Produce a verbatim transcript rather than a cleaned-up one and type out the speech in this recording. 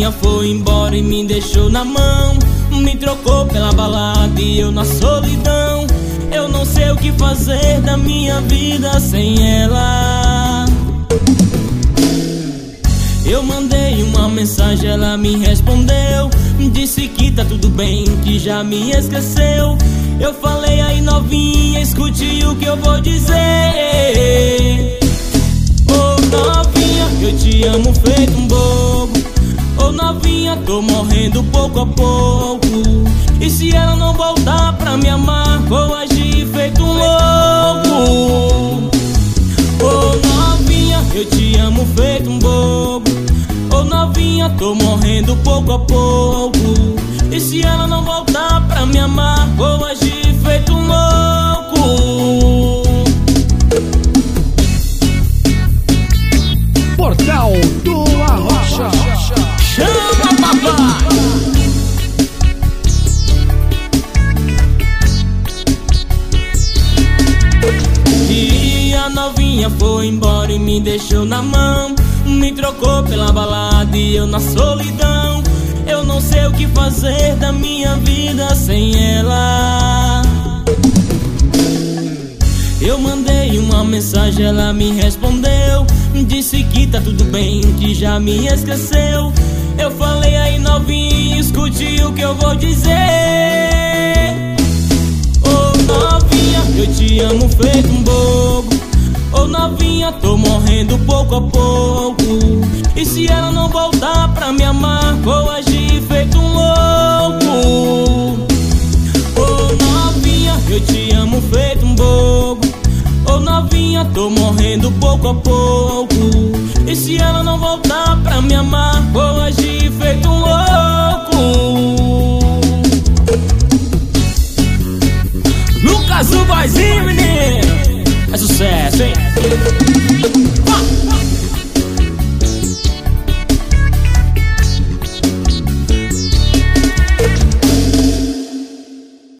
novinha foi embora e me deixou na mão. Me trocou pela balada e eu na solidão. Eu não sei o que fazer da minha vida sem ela. Eu mandei uma mensagem, ela me respondeu. Disse que tá tudo bem, que já me esqueceu. Eu falei, aí novinha, escute o que eu vou dizer. Ô novinha, eu te amo feito um bobo. Ô novinha, tô morrendo pouco a pouco. E se ela não voltar pra me amar, vou agir feito um louco. Ô novinha, eu te amo feito um bobo. Ô novinha, tô morrendo pouco a pouco. E se ela não voltar pra me amar, vou agir feito um louco. Portal do Arrocha. Chama, papai! E a novinha foi embora e me deixou na mão. Me trocou pela balada e eu na solidão. Eu não sei o que fazer da minha vida sem ela. Eu mandei uma mensagem, ela me respondeu. Disse que tá tudo bem, que já me esqueceu. Eu falei, aí novinha, escute o que eu vou dizer. Ô novinha, eu te amo feito um bobo. Ô novinha, tô morrendo pouco a pouco. E se ela não voltar pra me amar, vou agir feito um louco. Ô novinha, eu te amo feito um bobo. Ô novinha, tô morrendo pouco a pouco. E se ela não voltar pra me amar, vou agir feito um